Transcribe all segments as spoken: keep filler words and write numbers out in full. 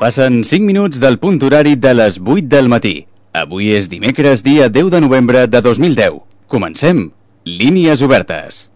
Passen cinc minuts del punt horari de les vuit del matí. Avui és dimecres, dia deu de novembre de dos mil deu. Comencem. Línies obertes.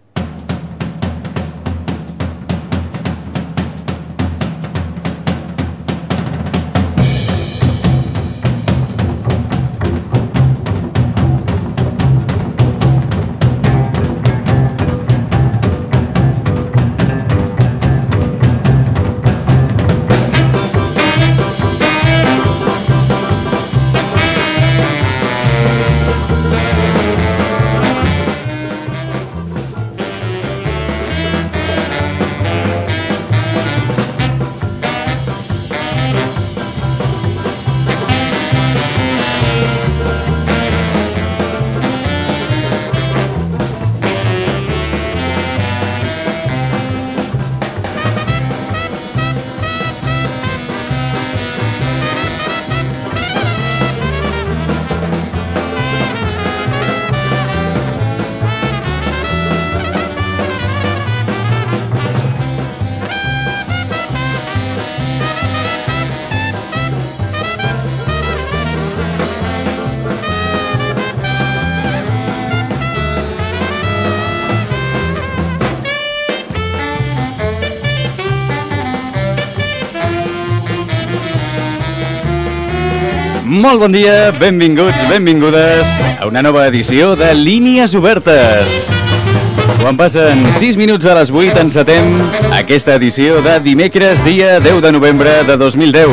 Molt bon dia, benvinguts, benvingudes a una nova edició de Línies Obertes. Quan passen sis minuts a les vuit encetem aquesta edició de dimecres, dia deu de novembre de dos mil deu.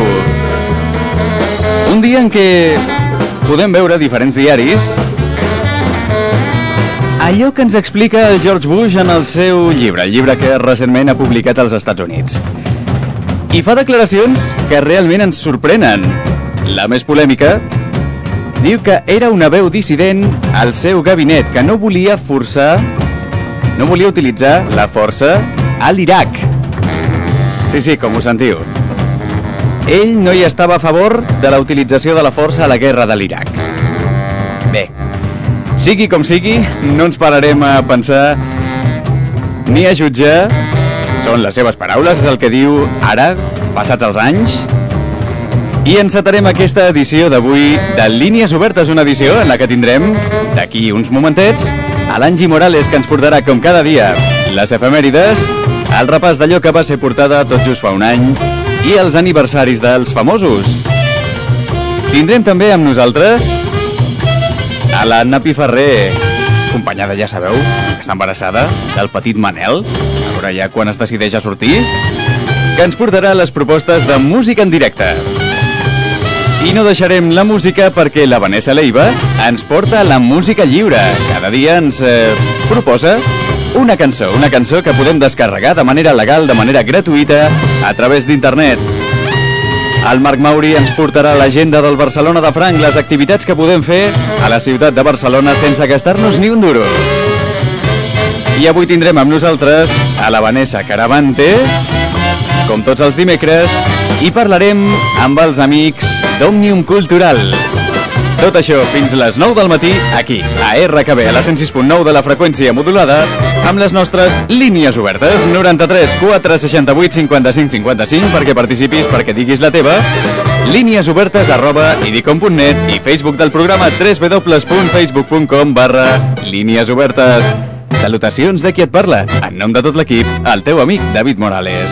Un dia en què podem veure diferents diaris allò que ens explica el George Bush en el seu llibre, el llibre que recentment ha publicat als Estats Units. I fa declaracions que realment ens sorprenen. La més polèmica diu que era una veu dissident al seu gabinet, que no volia forçar, no volia utilitzar la força a l'Iraq. Sí, sí, com ho sentiu. Ell no hi estava a favor de la utilització de la força a la guerra de l'Iraq. Bé, sigui com sigui, no ens pararem a pensar ni a jutjar. Són les seves paraules, és el que diu ara, passats els anys. I encetarem aquesta edició d'avui de Línies Obertes, una edició en la que tindrem, d'aquí uns momentets, a l'Angie Morales, que ens portarà, com cada dia, les efemèrides, el repàs d'allò que va ser portada tot just fa un any i els aniversaris dels famosos. Tindrem també amb nosaltres a la Napi Ferrer, acompanyada, ja sabeu, que està embarassada, del petit Manel, a veure ja quan es decideix a sortir, que ens portarà les propostes de música en directe. I no deixarem la música perquè la Vanessa Leiva ens porta la música lliure. Cada dia ens eh, proposa una cançó, una cançó que podem descarregar de manera legal, de manera gratuïta, a través d'internet. El Marc Mauri ens portarà l'agenda del Barcelona de Franc, les activitats que podem fer a la ciutat de Barcelona sense gastar-nos ni un duro. I avui tindrem amb nosaltres a la Vanessa Caravante, com tots els dimecres, i parlarem amb els amics d'Òmnium Cultural. Tot això fins les nou del matí, aquí, a R K B, a la cent sis punt nou de la freqüència modulada, amb les nostres línies obertes, noranta-tres quatre seixanta-vuit cinquanta-cinc cinquanta-cinc, perquè participis, perquè diguis la teva, línies obertes arroba idicom punt net i Facebook del programa w w w punt facebook punt com barra línies obertes. Salutacions de qui et parla, en nom de tot l'equip, el teu amic David Morales.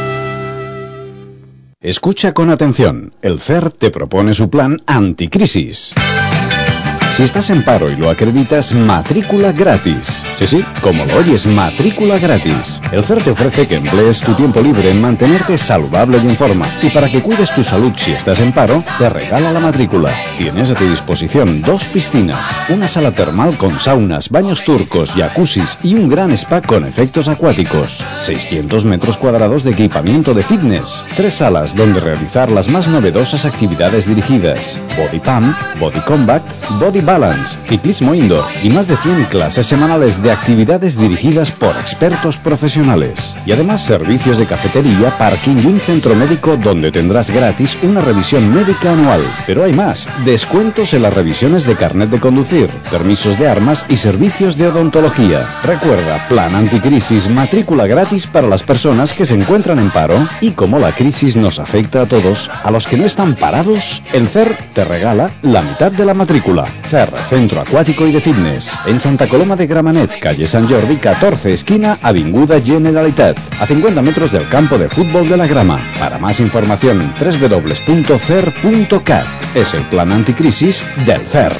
Escucha con atención, el C E R te propone su plan anticrisis. Si estás en paro y lo acreditas, matrícula gratis. Sí, sí, como lo oyes, matrícula gratis. El C E R te ofrece que emplees tu tiempo libre en mantenerte saludable y en forma. Y para que cuides tu salud si estás en paro, te regala la matrícula. Tienes a tu disposición dos piscinas, una sala termal con saunas, baños turcos, jacuzzis y un gran spa con efectos acuáticos. seiscientos metros cuadrados de equipamiento de fitness. Tres salas donde realizar las más novedosas actividades dirigidas. Body Pump, Body Combat, Body Balance, ciclismo indoor y más de cien clases semanales de actividades dirigidas por expertos profesionales. Y además servicios de cafetería, parking y un centro médico donde tendrás gratis una revisión médica anual. Pero hay más, descuentos en las revisiones de carnet de conducir, permisos de armas y servicios de odontología. Recuerda, plan anticrisis, matrícula gratis para las personas que se encuentran en paro. Y como la crisis nos afecta a todos, a los que no están parados, el C E R te regala la mitad de la matrícula. C E R, Centro Acuático y de Fitness, en Santa Coloma de Gramenet, calle San Jordi catorce, esquina Avinguda Generalitat, a cincuenta metros del campo de fútbol de la Grama. Para más información, doble u doble u doble u punto cer punto cat. Es el plan anticrisis del C E R.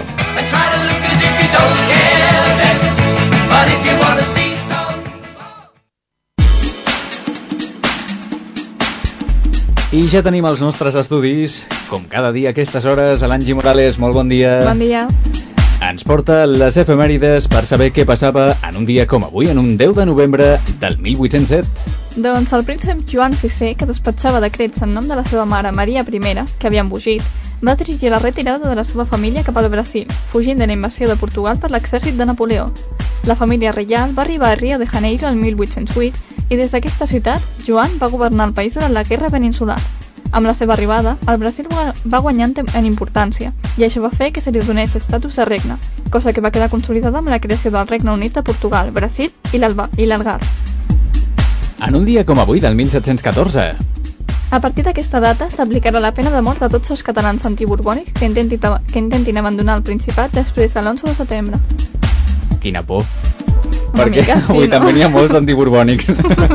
I ja tenim els nostres estudis, com cada dia a aquestes hores, a l'Angi Morales, molt bon dia. Bon dia. Ens porta les efemèrides per saber què passava en un dia com avui, en un deu de novembre del mil vuit-cents set. Doncs el príncep Joan sisè, que despatxava decrets en nom de la seva mare Maria I, que havia embogit, va dirigir la retirada de la seva família cap al Brasil, fugint de la invasió de Portugal per l'exèrcit de Napoleó. La família reial va arribar a Rio de Janeiro el mil vuit-cents vuit i des d'aquesta ciutat, Joan va governar el país durant la guerra peninsular. Amb la seva arribada, el Brasil va guanyant en importància i això va fer que se li donés estatus de regne, cosa que va quedar consolidada amb la creació del Regne Unit de Portugal, Brasil i l'Algarve. En un dia com avui, del mil set-cents catorze. A partir d'aquesta data s'aplicarà la pena de mort a tots els catalans antiborbònics que intentin, que intentin abandonar el Principat després de l'onze de setembre. Quina por. Una Perquè mica, sí, avui no? també n'hi ha molts antiborbònics.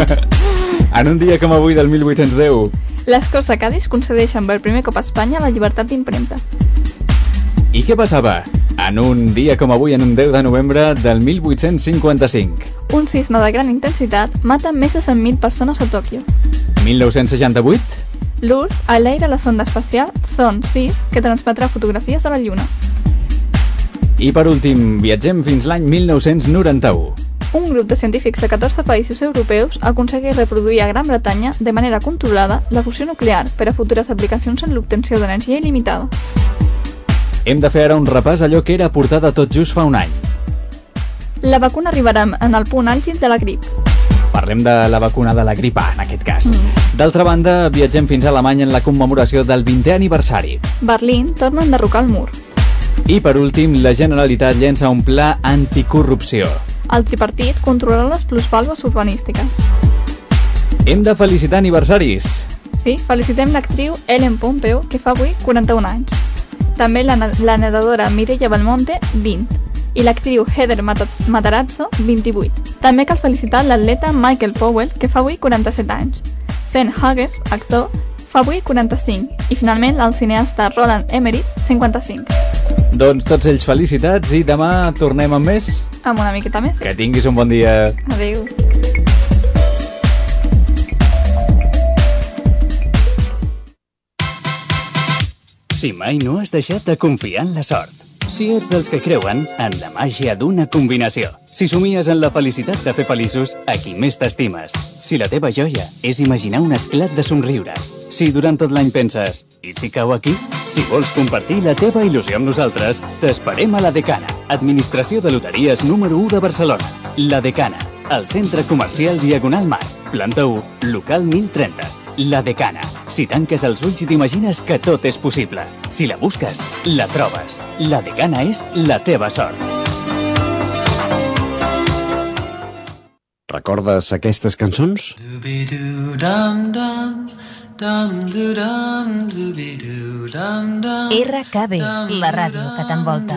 En un dia com avui, del mil vuit-cents deu. Les Corts de Cadis concedeixen per primer cop a Espanya la llibertat d'impremta. I què passava en un dia com avui, en un deu de novembre del mil vuit-cents cinquanta-cinc? Un sisme de gran intensitat mata més de cent mil persones a Tòquio. mil nou-cents seixanta-vuit? L'U R S enlaira la sonda espacial Son sis, que transmetrà fotografies de la Lluna. I per últim, viatgem fins l'any mil nou-cents noranta-u. Un grup de científics de catorze països europeus aconsegueix reproduir a Gran Bretanya, de manera controlada, la fusió nuclear per a futures aplicacions en l'obtenció d'energia il·limitada. Hem de fer ara un repàs a allò que era portada tot just fa un any. La vacuna arribarà en el punt àlgid de la grip. Parlem de la vacuna de la grip A, en aquest cas. Mm. D'altra banda, viatgem fins a Alemanya en la commemoració del vintè aniversari. Berlín torna a enderrocar el mur. I per últim, la Generalitat llença un pla anticorrupció. El tripartit controlarà les plusvàlues urbanístiques. Hem de felicitar aniversaris. Sí, felicitem l'actriu Ellen Pompeo, que fa avui quaranta-un anys. També la, la nedadora Mireia Belmonte, vint. I l'actriu Heather Matarazzo, vint-i-vuit. També cal felicitar l'atleta Michael Powell, que fa avui quaranta-set anys. Sean Haggers, actor, fa avui quaranta-cinc. I finalment el cineasta Roland Emmerich, cinquanta-cinc. Doncs tots ells felicitats i demà tornem amb més. Amb una miqueta més. Que tinguis un bon dia. Adéu. Si mai no has deixat de confiar en la sort. Si ets dels que creuen en la màgia d'una combinació. Si somies en la felicitat de fer feliços a qui més t'estimes. Si la teva joia és imaginar un esclat de somriures. Si durant tot l'any penses, i si cau aquí? Si vols compartir la teva il·lusió amb nosaltres, t'esperem a La Decana, Administració de Loteries número u de Barcelona. La Decana, al centre comercial Diagonal Mar, planta u, local mil trenta. La Decana. Si tanques els ulls i t'imagines que tot és possible. Si la busques, la trobes. La Decana és la teva sort. Recordes aquestes cançons? R K B, la ràdio que t'envolta.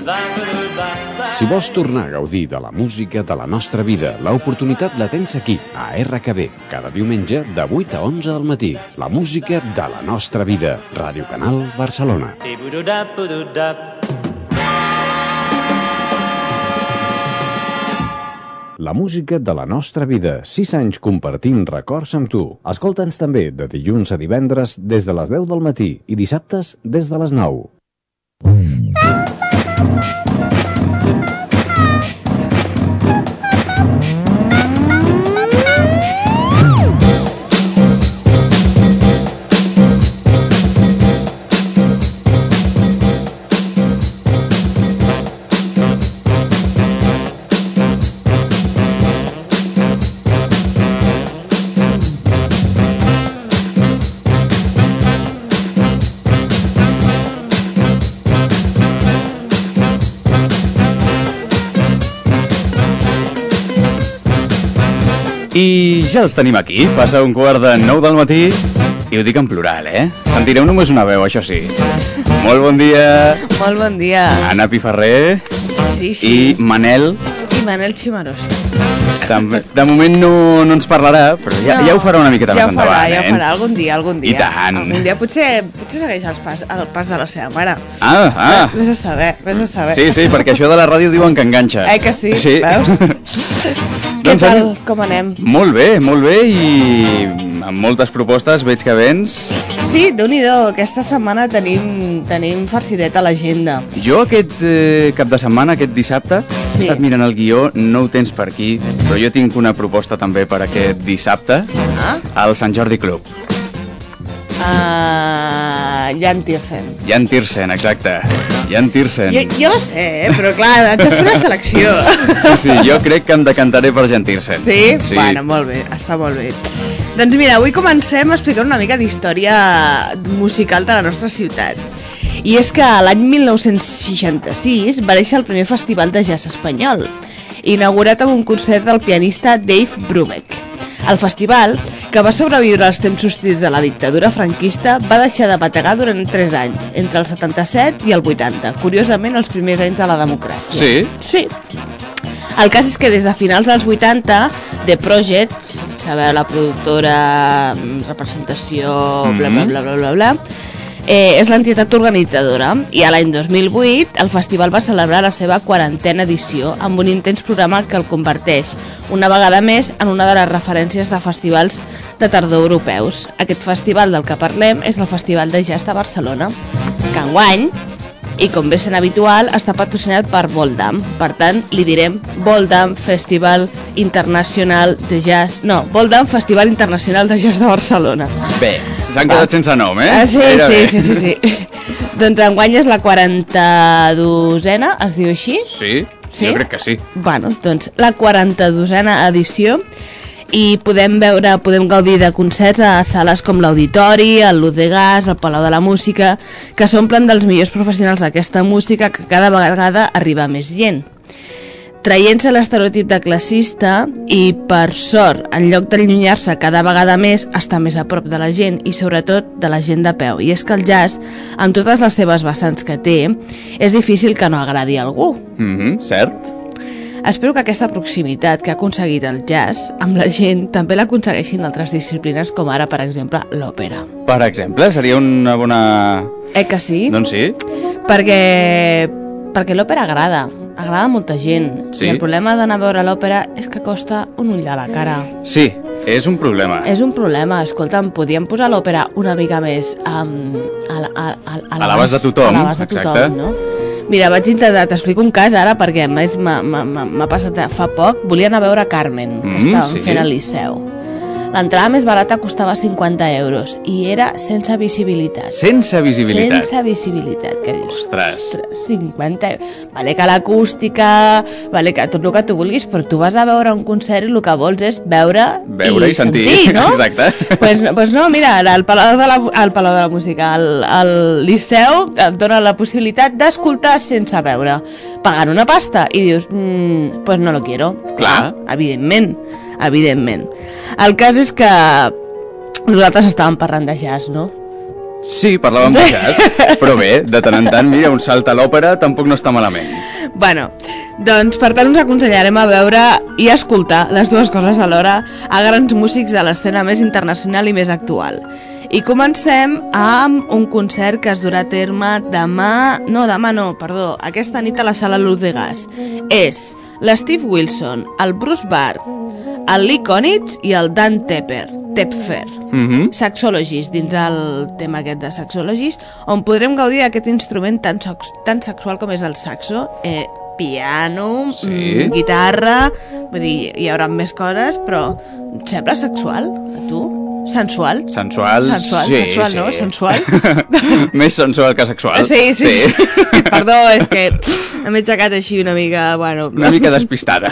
Si vols tornar a gaudir de la música de la nostra vida, l'oportunitat la tens aquí, a R K B, cada diumenge de vuit a onze del matí. La música de la nostra vida. Ràdio Canal Barcelona. La música de la nostra vida. sis anys compartint records amb tu. Escolta'ns també de dilluns a divendres des de les deu del matí i dissabtes des de les nou. I ja els tenim aquí, passa un quart de nou del matí, i ho dic en plural, eh? Sentireu només una veu, això sí. Molt bon dia. Molt bon dia. Anna Piferrer. Sí, sí. I Manel. I Manel Chimaros. També, de moment no, no ens parlarà, però ja, no, ja ho farà una miqueta ja més endavant, farà, eh? Ja ho farà, algun dia, algun dia. I tant. Algun dia potser, potser segueix el pas, el pas de la seva mare. Ah, ah. Vés a saber, vés a saber. Sí, sí, perquè això de la ràdio diuen que enganxa. Eh, que sí? Sí. Veus? Què Doncs, tal? Com anem? Molt bé, molt bé, i amb moltes propostes veig que vens. Sí, Déu-n'hi-do, aquesta setmana tenim, tenim farcidet a l'agenda. Jo aquest eh, cap de setmana, aquest dissabte, sí. he estat mirant el guió, no ho tens per aquí, però jo tinc una proposta també per aquest dissabte, Ah? al Sant Jordi Club. Uh, Jan Tiersen. Jan Tiersen, exacte. Jan Tiersen. Jo, jo no sé, eh, però clar, haig de fer una selecció. Sí, sí, jo crec que em decantaré per Jan Tiersen. Sí? Sí. Bueno, molt bé, està molt bé. Doncs mira, avui comencem explicant una mica d'història musical de la nostra ciutat. I és que l'any mil nou-cents seixanta-sis va néixer el primer festival de jazz espanyol, inaugurat amb un concert del pianista Dave Brubeck. El festival, que va sobreviure als temps hostils de la dictadura franquista, va deixar de bategar durant tres anys, entre el setanta-set i el vuitanta, curiosament els primers anys de la democràcia. Sí? Sí. El cas és que des de finals dels vuitanta, The Project, sabeu, la productora, representació, bla, bla, bla, bla, bla, bla, eh, és l'entitat organitzadora, i a l'any dos mil vuit el festival va celebrar la seva quarantena edició amb un intens programa que el converteix una vegada més en una de les referències de festivals de tardor europeus. Aquest festival del que parlem és el Festival de Jazz de Barcelona, que enguany, i com bé sent habitual, està patrocinat per Voldam. Per tant, li direm Voldam Festival Internacional de Jazz... No, Voldam Festival Internacional de Jazz de Barcelona. Bé, s'han quedat sense nom, eh? Ah, sí, Era sí, bé. sí, sí, sí. Doncs enguany és la quaranta-dosena, es diu així? Sí, Sí? jo crec que sí. Bueno, doncs la quaranta-dosena edició, i podem veure, podem gaudir de concerts a sales com l'Auditori, el Luz de Gas, el Palau de la Música, que s'omplen dels millors professionals d'aquesta música, que cada vegada arriba més gent. Traient-se l'estereotip de classista i, per sort, en lloc d'allunyar-se cada vegada més, està més a prop de la gent i, sobretot, de la gent de peu. I és que el jazz, amb totes les seves vessants que té, és difícil que no agradi a algú. Mhm, cert. Espero que aquesta proximitat que ha aconseguit el jazz amb la gent també l'aconsegueixin altres disciplines, com ara, per exemple, l'òpera. Per exemple, seria una bona... Eh que sí? Doncs sí. Perquè, perquè l'òpera agrada, agrada a molta gent. Sí. I el problema d'anar a veure l'òpera és que costa un ull de la cara. Sí, és un problema. És un problema. Escolta'm, podríem posar l'òpera una mica més um, a, a, a, a, A l'abast de tothom, a l'abast de tothom, exacte. no? Mira, vaig intentar, t'explico un cas ara, perquè a més m'ha m'ha- m'ha- m'ha passat fa poc. Volia anar a veure Carmen, que Mm, estàvem sí. fent al Liceu. L'entrada més barata costava cinquanta euros i era sense visibilitat. Sense visibilitat. Sense visibilitat, què dius? Ostres. cinquanta euros. Vale que l'acústica, vale que tot el que tu vulguis, però tu vas a veure un concert i el que vols és veure, Veure i sentir, no? exacte. Pues, pues no, mira, el Palau de la, el Palau de la Música, el, el Liceu et dona la possibilitat d'escoltar sense veure, pagant una pasta, i dius, mm, pues no lo quiero. Clar. Ah, evidentment, evidentment. El cas és que nosaltres estàvem parlant de jazz, no? Sí, parlàvem baixat, però bé, de tant en tant, mira, un salt a l'òpera tampoc no està malament. Bueno, doncs per tant us aconsellarem a veure i escoltar les dues coses alhora a grans músics de l'escena més internacional i més actual. I comencem amb un concert que es durà a terme demà... No, demà no, perdó, aquesta nit a la Sala Luz de Gas. És l'Steve Wilson, el Bruce Bart, el Lee Konitz i el Dan Tepper, Tepfer, Mm-hmm. Saxologist, dins el tema aquest de Saxologist, on podrem gaudir d'aquest instrument tan, sox, tan sexual com és el saxo, eh, piano, Sí. mm, guitarra, vull dir, hi haurà més coses, però et sembla sexual, a tu? Sensual? Sensual, Sensual, sí, sensual, sí. no? Sensual? Més sensual que sexual. Sí, sí, sí. sí. Perdó, és que m'he aixecat així una mica, bueno... Una mica despistada.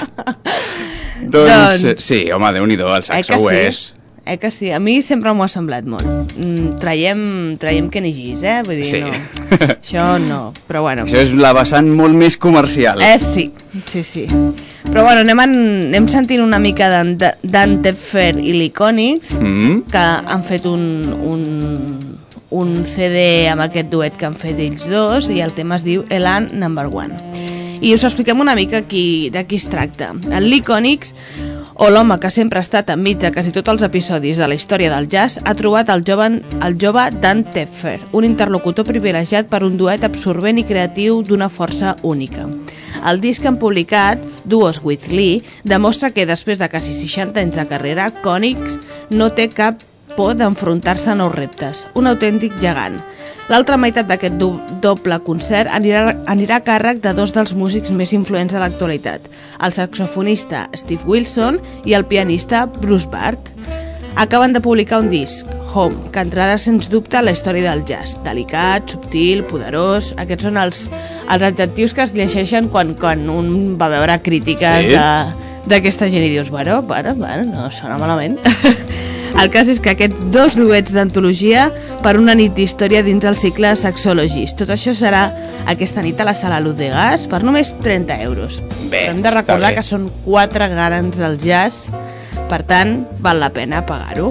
Doncs, Doncs- sí, home, Déu-n'hi-do, el Eh saxo que ho sí? és. Eh que sí? A mi sempre m'ho ha semblat molt. Mm, traiem, traiem Kenny G's, eh? Vull dir, Sí. no. Això no, però bueno. Això és la vessant molt més comercial. Eh, sí, sí, sí. Però bueno, anem, en, anem sentint una mica d'en Dan Tepfer i l'Icònics, Mm? que han fet un, un, un C D amb aquest duet que han fet ells dos, i el tema es diu Elan Number One. I us expliquem una mica qui, de qui es tracta. El Lee Konitz, o l'home que sempre ha estat enmig de quasi tots els episodis de la història del jazz, ha trobat el jove, el jove Dan Tepfer, un interlocutor privilegiat per un duet absorbent i creatiu d'una força única. El disc que han publicat, Duos with Lee, demostra que després de quasi seixanta anys de carrera, Konitz no té cap por d'enfrontar-se a nous reptes. Un autèntic gegant. L'altra meitat d'aquest do doble concert anirà, anirà a càrrec de dos dels músics més influents de l'actualitat, el saxofonista Steve Wilson i el pianista Bruce Bart. Acaben de publicar un disc, Home, que entrarà sens dubte a la història del jazz. Delicat, subtil, poderós... Aquests són els, els adjectius que es llegeixen quan, quan un va veure crítiques Sí? d'aquesta gent i dius, bueno, bueno, bueno, no sona malament. El cas és que aquests dos duets d'antologia per una nit d'història dins el cicle Saxologist. Tot això serà aquesta nit a la Sala Luz de Gas per només trenta euros. Bé, Però hem de està recordar bé. que són quatre garants del jazz, per tant, val la pena pagar-ho.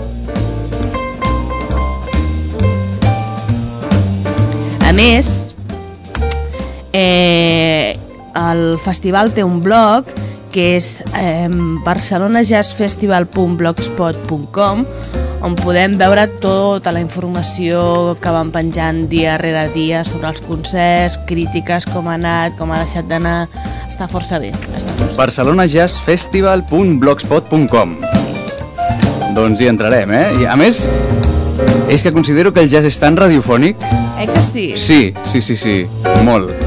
A més, eh, el festival té un blog que és eh, barcelona jazz festival punt blogspot punt com, on podem veure tota la informació que van penjant dia rere dia sobre els concerts, crítiques, com ha anat, com ha deixat d'anar. Està força bé. Està força. barcelona jazz festival punt blogspot punt com. Doncs hi entrarem, eh? I a més, és que considero que el jazz és tan radiofònic. Eh que sí? Sí, sí, sí, sí, molt.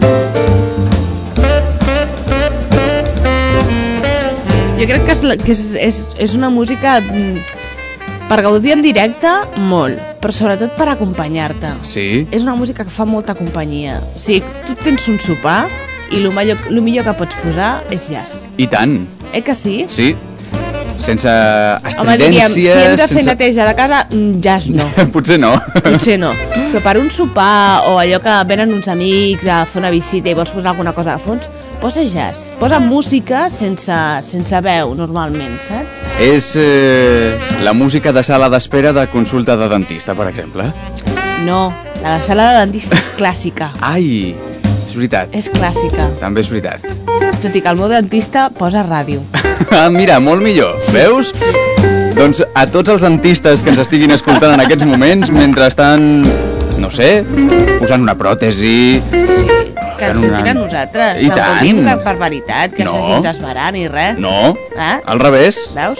Jo crec que és, la- que és, és, és una música mm, per gaudir en directe, molt, però sobretot per acompanyar-te. Sí? És una música que fa molta companyia. O sigui, tu tens un sopar i el millor, el millor que pots posar és jazz. I tant. Eh que sí? Sí. Sense Home, diríem, si estridències... hem de fer sense... neteja de casa, mm, jazz no. Potser no. Potser no. Però per un sopar o allò que venen uns amics a fer una visita i vols posar alguna cosa de fons, posa jazz. Posa música sense, sense veu, normalment, saps? És eh, la música de sala d'espera de consulta de dentista, per exemple. No, la sala de dentista és clàssica. Ai, és veritat. És clàssica. També és veritat. Tot i que el meu dentista posa ràdio. Ah, mira, molt millor. Veus? Doncs a tots els dentistes que ens estiguin escoltant en aquests moments, mentre estan, no sé, posant una pròtesi... Que ens sentin a nosaltres. I Tampoc tant. dic cap barbaritat, que No. s'hagin d'esverar ni res. No, Eh? al revés. Veus?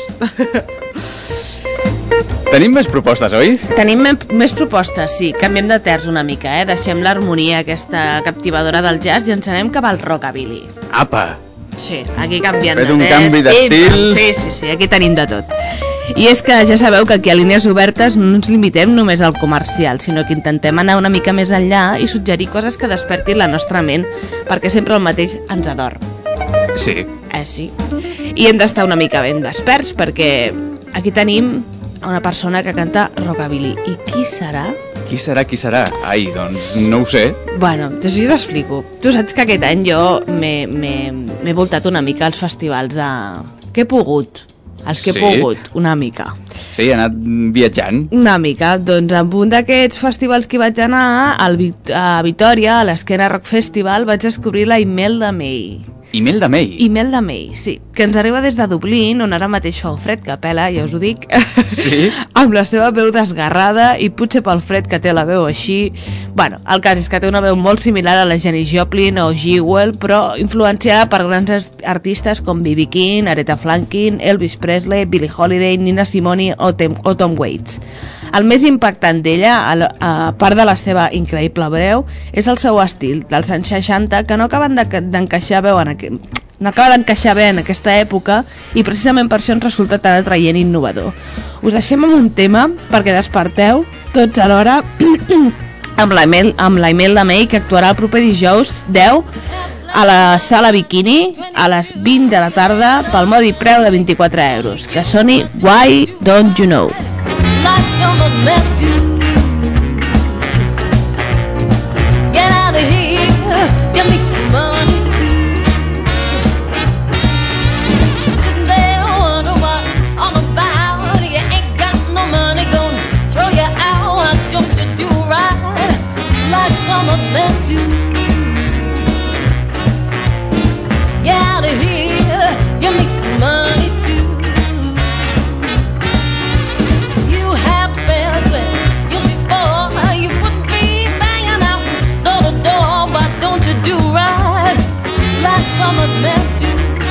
Tenim més propostes, oi? Tenim me- més propostes, sí. Canviem de terç una mica, eh? Deixem l'harmonia aquesta captivadora del jazz i ens anem cap al rockabilly. Apa! Sí, aquí canviant Fet de un terç. canvi d'estil. Sí, sí, sí, aquí tenim de tot. I és que ja sabeu que aquí a Línies Obertes no ens limitem només al comercial, sinó que intentem anar una mica més enllà i suggerir coses que despertin la nostra ment, perquè sempre el mateix ens adorm. Sí. Eh, sí. I hem d'estar una mica ben desperts, perquè aquí tenim una persona que canta rockabilly. I qui serà? Qui serà, qui serà? Ai, doncs no ho sé. Bueno, doncs jo t'explico. Tu saps que aquest any jo m'he voltat una mica als festivals de... que he pogut. els que Sí. he pogut, una mica. Sí, he anat viatjant. Una mica, doncs amb un d'aquests festivals que vaig anar al, Vic- a Vitòria, a l'Esquena Rock Festival, vaig descobrir la Imelda May. Imelda May. Imelda May, sí, que ens arriba des de Dublín, on ara mateix fa un fred que pela, ja us ho dic. Sí? Amb la seva veu desgarrada i potser pel fred que té la veu així. Bueno, el cas és que té una veu molt similar a la Janis Joplin o Jewel, però influenciada per grans art- artistes com B B King, Aretha Franklin, Elvis Presley, Billie Holiday, Nina Simone o, Tem o Tom Waits. El més impactant d'ella, a, l- a part de la seva increïble veu, és el seu estil dels anys seixanta, que no acaben de- d'encaixar veu en aquest no acaba d'encaixar bé en aquesta època i precisament per això ens resulta tan atraient i innovador. Us deixem amb un tema perquè desperteu tots alhora amb la Imel- amb la Imelda May, que actuarà el proper dijous deu a la Sala Bikini a les vint de la tarda pel modi preu de vint-i-quatre euros. Que soni Why Don't You Know. Like some of them do. Get out of here, give me some money too. Sitting there, wonder what's all about. You ain't got no money, gonna throw you out. Why don't you do right like some of them do? Get out of here, give me some money too. You have been with you before, you wouldn't be banging out door to door. Why don't you do right like some of them do?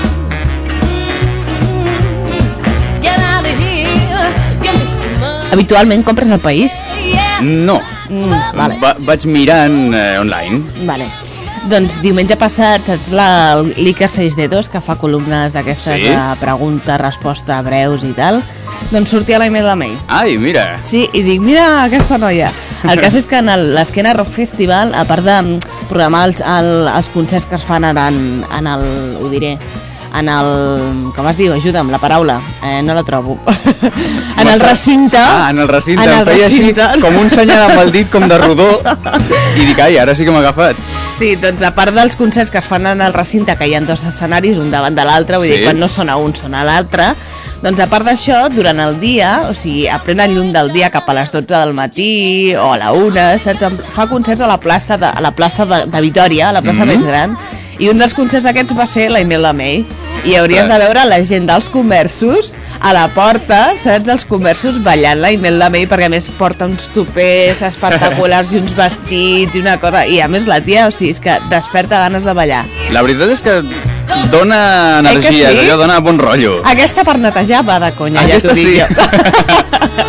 Mm-hmm. Get out of here, give me some money. Habitualment compres al País? Yeah. No. Mm, vale. Va, vaig mirant eh, online. Vale. Doncs diumenge passat, saps la l'Iker seis dedos, que fa columnes d'aquestes Sí? de pregunta, resposta, breus i tal? Doncs sortia la Imelda May. Ai, mira. Sí, i dic, mira aquesta noia. El cas és que en el- l'Esquena Rock Festival, a part de mm, programar els, el, els concerts que es fan en, en el, ho diré, en el, com es diu, ajuda'm, la paraula, eh, no la trobo. en el recinte. Ah, en el recinte. En el Em feia recinte. així com un senyal amb el dit, com de rodó. I dic, ai, ara sí que m'ha agafat. Sí, doncs a part dels concerts que es fan en el recinte, que hi ha dos escenaris, un davant de l'altre, vull Sí. dir, quan no sona un, sona l'altre, doncs a part d'això, durant el dia, o sigui, a plena llum del dia, cap a les dotze del matí o a la una, saps? Em fa concerts a la plaça de, a la plaça de, de Vitòria, a la plaça Mhm. més gran, i un dels concerts aquests va ser la Imelda May. I hauries de veure la gent dels comerços a la porta, saps? Els comerços ballant la Imelda May, perquè a més porta uns tupers espectaculars i uns vestits i una cosa, i a més la tia, o sigui, és que desperta ganes de ballar. La veritat és que dona energia, sí? allò dona bon rotllo. Aquesta per netejar va de conya, Aquesta ja t'ho dic sí. jo.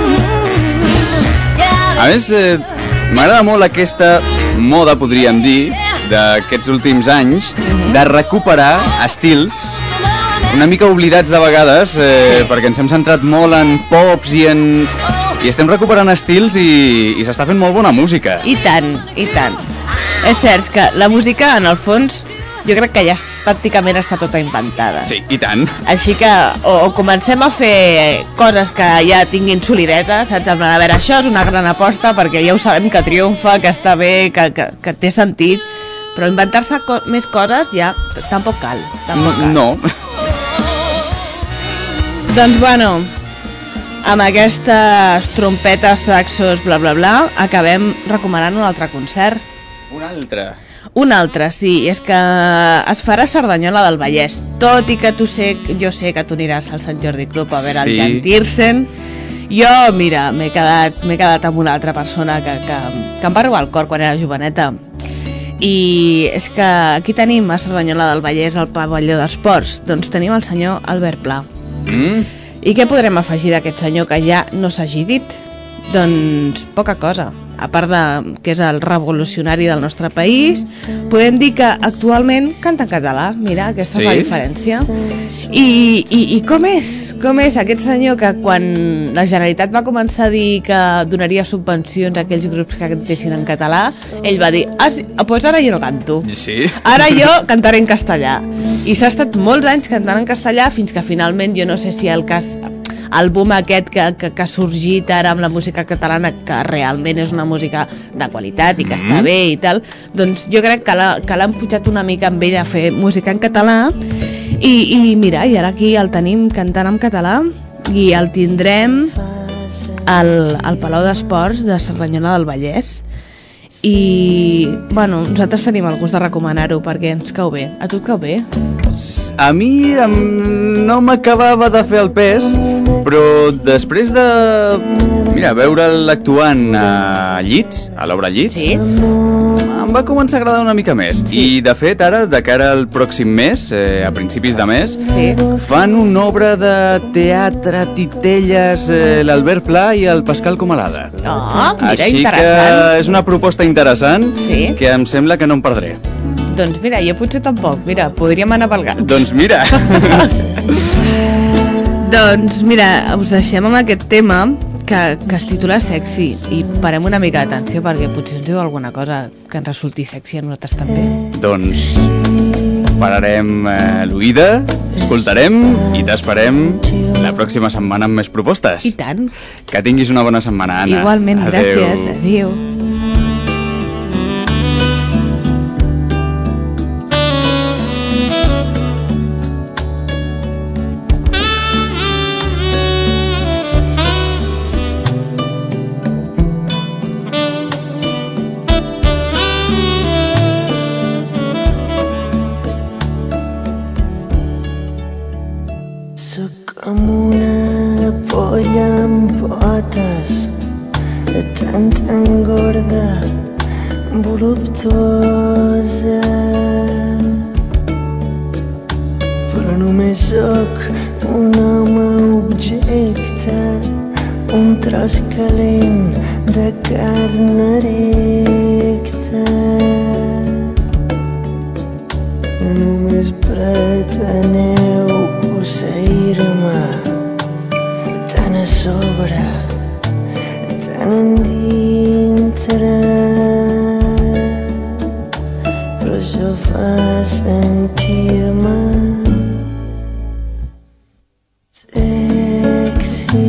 A més, eh, m'agrada molt aquesta moda, podríem dir, d'aquests últims anys, de recuperar estils una mica oblidats de vegades, eh, perquè ens hem centrat molt en pops i en... i estem recuperant estils i, i s'està fent molt bona música. I tant, i tant. És cert que la música, en el fons, jo crec que ja es- pràcticament està tota inventada. Sí, i tant. Així que o, o comencem a fer coses que ja tinguin solidesa, saps? En plan, a veure, això és una gran aposta perquè ja ho sabem que triomfa, que està bé, que, que, que té sentit, però inventar-se co més coses ja t- tampoc cal. Tampoc cal. No. Doncs bueno, amb aquestes trompetes, saxos, bla bla bla, acabem recomanant un altre concert. Un altre. Un altre, sí, és que es farà a Cerdanyola del Vallès, tot i que tu sé, jo sé que tu aniràs al Sant Jordi Club a veure Sí. el Jan Tiersen. Jo, mira, m'he quedat, m'he quedat amb una altra persona que, que, que em va arribar al cor quan era joveneta. I és que aquí tenim a Cerdanyola del Vallès el pavelló d'esports, doncs tenim el senyor Albert Pla. Mm? I què podrem afegir d'aquest senyor que ja no s'hagi dit? Doncs poca cosa. A part de que és el revolucionari del nostre país, podem dir que actualment canta en català. Mira, aquesta Sí? és la diferència. I, i, I com és? Com és aquest senyor que quan la Generalitat va començar a dir que donaria subvencions a aquells grups que cantessin en català, ell va dir, ah, sí, doncs ara jo no canto. Sí. Ara jo cantaré en castellà. I s'ha estat molts anys cantant en castellà fins que finalment, jo no sé si el cas el boom aquest que, que, que ha sorgit ara amb la música catalana, que realment és una música de qualitat i que està bé i tal, doncs jo crec que l'ha que l'han pujat una mica amb ell a fer música en català I, i mira, i ara aquí el tenim cantant en català i el tindrem al, al Palau d'Esports de Cerdanyola del Vallès. I, bueno, nosaltres tenim el gust de recomanar-ho perquè ens cau bé. A tu et cau bé? A mi em, no m'acabava de fer el pes, però després de, mira, veure'l actuant a Llits, a l'obra Llits, Sí. em va començar a agradar una mica més. Sí. I, de fet, ara, de cara al pròxim mes, eh, a principis de mes, Sí. fan una obra de teatre titelles, eh, l'Albert Pla i el Pascal Comalada. Oh, mira, Així interessant. que és una proposta interessant Sí. que em sembla que no em perdré. Doncs mira, jo potser tampoc. Mira, podríem anar pel gat. Doncs mira... Doncs mira, us deixem amb aquest tema que, que es titula Sexy i parem una mica d'atenció perquè potser ens diu alguna cosa que ens resulti sexy a nosaltres també. Doncs pararem eh, l'oïda, escoltarem i t'esperem la pròxima setmana amb més propostes. I tant. Que tinguis una bona setmana, Anna. Igualment, Adeu. gràcies. Adéu. Sóc com una polla amb potes, de tan tan gorda, voluptuosa. Però només sóc un home objecte, un tros calent de carn erecta. Només preteneu posseir-me tan a sobre, tan endintre, però això fa sentir-me sexy.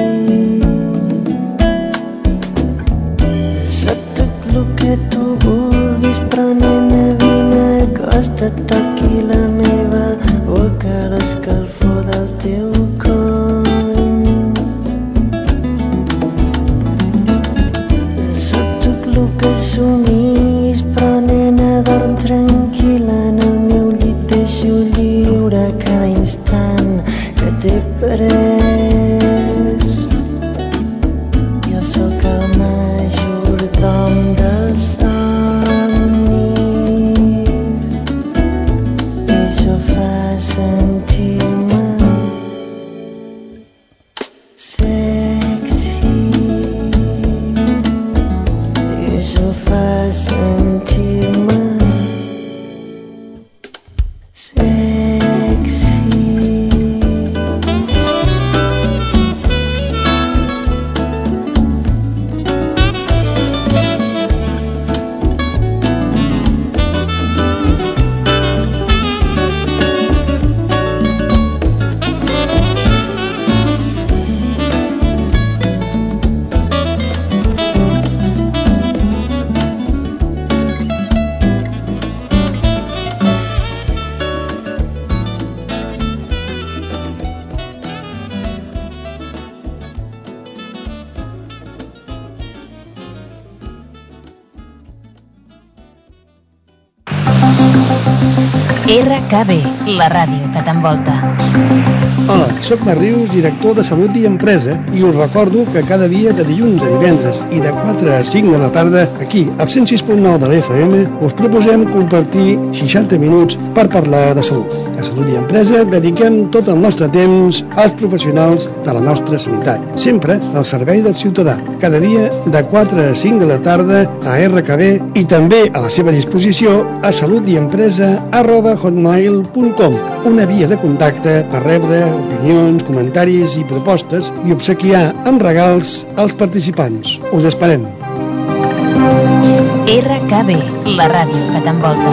Sóc tot el que tu vulguis, però nena, vine, acosta't, toqui la meva boca, l'escalfor del teu cony. Sóc tot el que somnis, però nena, dorm tranquil·la en el meu llit, deixo lliure cada instant que t'he pres. Jo sóc el majordom dels somnis i això fa sentir-me sexy. I això fa sentir-me sexy. R K B, la ràdio que t'envolta. Hola, sóc Marc Rius, director de Salut i Empresa, i us recordo que cada dia de dilluns a divendres i de quatre a cinc de la tarda, aquí, al cent sis punt nou de la F M, us proposem compartir seixanta minuts per parlar de salut. A Salut i Empresa dediquem tot el nostre temps als professionals de la nostra sanitat, sempre al servei del ciutadà. Cada dia de quatre a cinc de la tarda a R K B i també a la seva disposició a salutiempresa arroba hotmail punt com, una via de contacte per rebre opinions, comentaris i propostes i obsequiar amb regals als participants. Us esperem. R K B, la ràdio que t'envolta.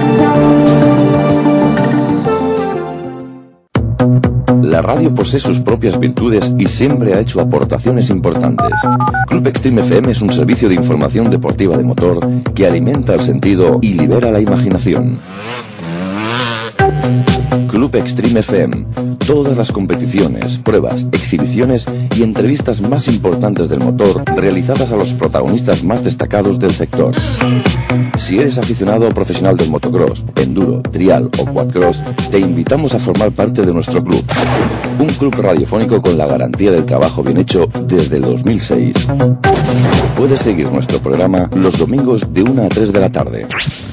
La radio posee sus propias virtudes y siempre ha hecho aportaciones importantes. Club Extreme F M es un servicio de información deportiva de motor que alimenta el sentido y libera la imaginación. Club Extreme F M. Todas las competiciones, pruebas, exhibiciones y entrevistas más importantes del motor realizadas a los protagonistas más destacados del sector. Si eres aficionado o profesional del motocross, enduro, trial o quadcross, te invitamos a formar parte de nuestro club. Un club radiofónico con la garantía del trabajo bien hecho desde el dos mil seis. Puedes seguir nuestro programa los domingos de una a tres de la tarde.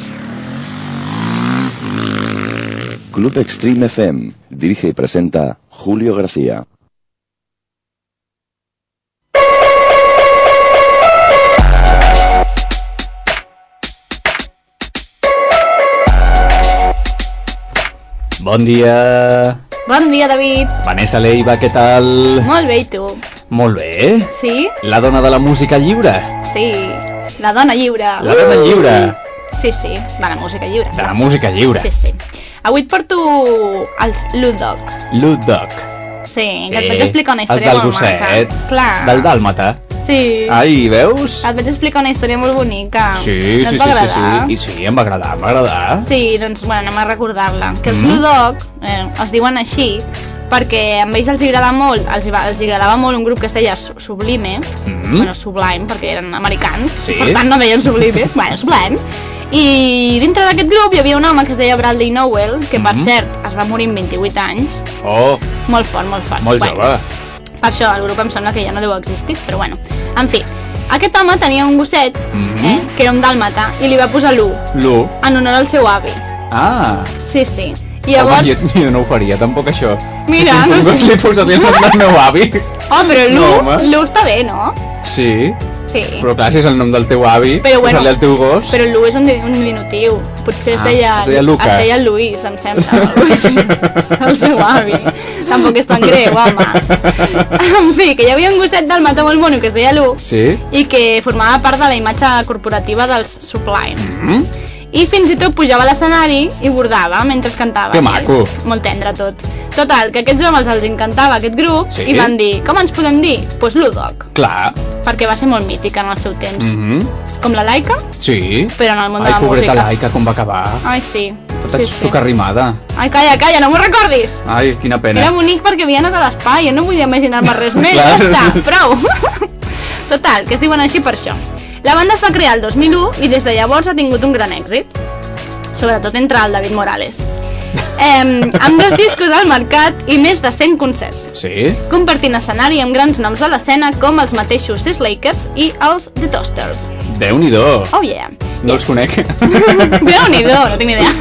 Club Extreme F M. Dirige y presenta Julio García. Bon dia. Bon dia, David. Vanessa Leiva, què tal? Molt bé, i tu? Molt bé. Sí? La dona de la música lliure. Sí, la dona lliure. La dona lliure. Sí, sí, de la música lliure. De la música lliure. Sí, sí. Avui et porto els Ludog. Ludog. Sí, que et vaig explicar una història Els del molt maca. gosset. Clar. Del dàlmata. Sí. Ai, veus? Et vaig explicar una història molt bonica. Sí, no sí, et va sí, sí, agradar? sí. I sí, em va agradar, em va agradar. Sí, doncs, bueno, anem a recordar-la. Que els Mm. Ludog eh, es diuen així perquè a ells els agrada molt, els, hi va- els agradava molt un grup que es deia Su- Sublime, Mm. bueno, Sublime, perquè eren americans, Sí. per tant no deien Sublime, bueno, Sublime. I dintre d'aquest grup hi havia un home que es deia Bradley Nowell, que per Mm. cert es va morir amb vint-i-vuit anys, Oh, molt fort, molt fort. molt Bueno, jove. per això el grup em sembla que ja no deu existir, però bueno. En fi, aquest home tenia un gosset, Mhm. eh, que era un dàlmata, i li va posar Lu, Lu. en honor al seu avi. Ah. Sí, sí. I llavors... Home, jo, jo no ho faria, tampoc, això. Mira, no sé. Li posaria el nom del meu avi. Oh, però Lu, No, home. Lu està bé, no? Sí, Sí. però clar, si és el nom del teu avi, Però bueno, posar-li al teu gos... Però Lu és un, di- un diminutiu. Potser es Ah, deia... es deia Lucas. Es deia Luis, em sembla. o alguna cosa així. El seu avi. Tampoc és tan greu, home. En fi, que hi havia un gosset dàlmata molt mono que es deia Lu Sí? i que formava part de la imatge corporativa dels Sublime. Mm? I fins i tot pujava a l'escenari i bordava mentre cantava. Que maco. Molt tendre tot. Total, que a aquests homes els encantava aquest grup Sí. i van dir, com ens podem dir? Doncs pues Ludog, Clar. perquè va ser molt mític en el seu temps. Mm -hmm. Com la Laika, Sí. però en el món de Ai, la pobreta música. Laika, com va acabar. Ai, sí. Tota sí, sucarrimada. Ai, calla, calla, no m'ho recordis. Ai, quina pena. Era bonic perquè havia anat a l'espai, jo no volia imaginar-me res més, ja Clar. està, prou. Total, que es diuen així per això. La banda es va crear el dos mil u i des de llavors ha tingut un gran èxit, sobretot entre el David Morales. Eh, amb dos discos al mercat i més de cent concerts, Sí? compartint escenari amb grans noms de l'escena com els mateixos The Slakers i els The Toasters. Déu-n'hi-do. Oh yeah. No els conec. Déu-n'hi-do, no tinc ni idea.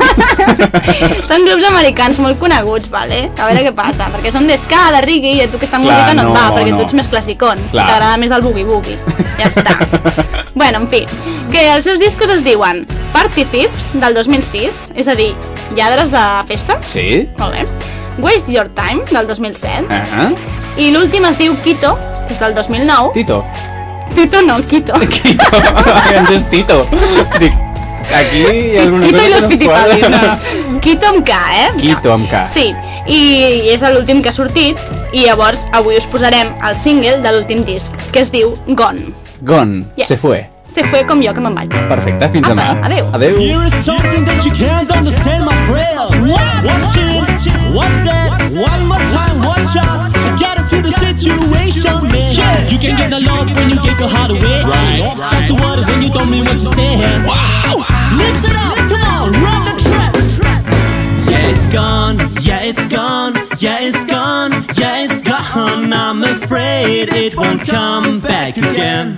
Són grups americans molt coneguts, vale? A veure què passa, perquè són d'esca, de reggae, i a tu aquesta Clar, música no, no, et va, perquè no. tu ets més classicón, Clar. t'agrada més el boogie-boogie. Ja està. Bueno, en fi, que els seus discos es diuen Party Thieves, del dos mil sis, és a dir, lladres de festa. Sí? Molt bé. Waste Your Time, del dos mil set. Uh -huh. I l'últim es diu Quito, que és del dos mil nou. Tito. Tito no, Quito. Quito. Ens és Tito. Dic, aquí hi ha alguna Quito cosa i que los no Fitipaldis, quadra. no. Quito amb K, eh? Quito amb K. Sí, i és l'últim que ha sortit, i llavors avui us posarem el single de l'últim disc, que es diu Gone. Gone. Yes. Se fue. Se fue com jo, que me'n vaig. Perfecte, fins Apa, demà. adéu. Adéu. Here is something that you can't understand, my friend. Watch it, what's that? One more time, watch out. So get into the situation, man. You can get the love when you give your heart away. Right. Just a word when you don't mean what you say. Wow. Listen up, come on, run the track. Yeah, it's gone, yeah, it's gone, yeah, it's gone, yeah, it's gone. I'm afraid it won't come back again.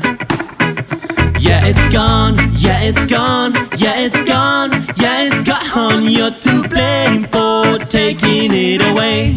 Yeah, it's gone, yeah, it's gone, yeah, it's gone, yeah, it's gone. You're to blame for taking it away.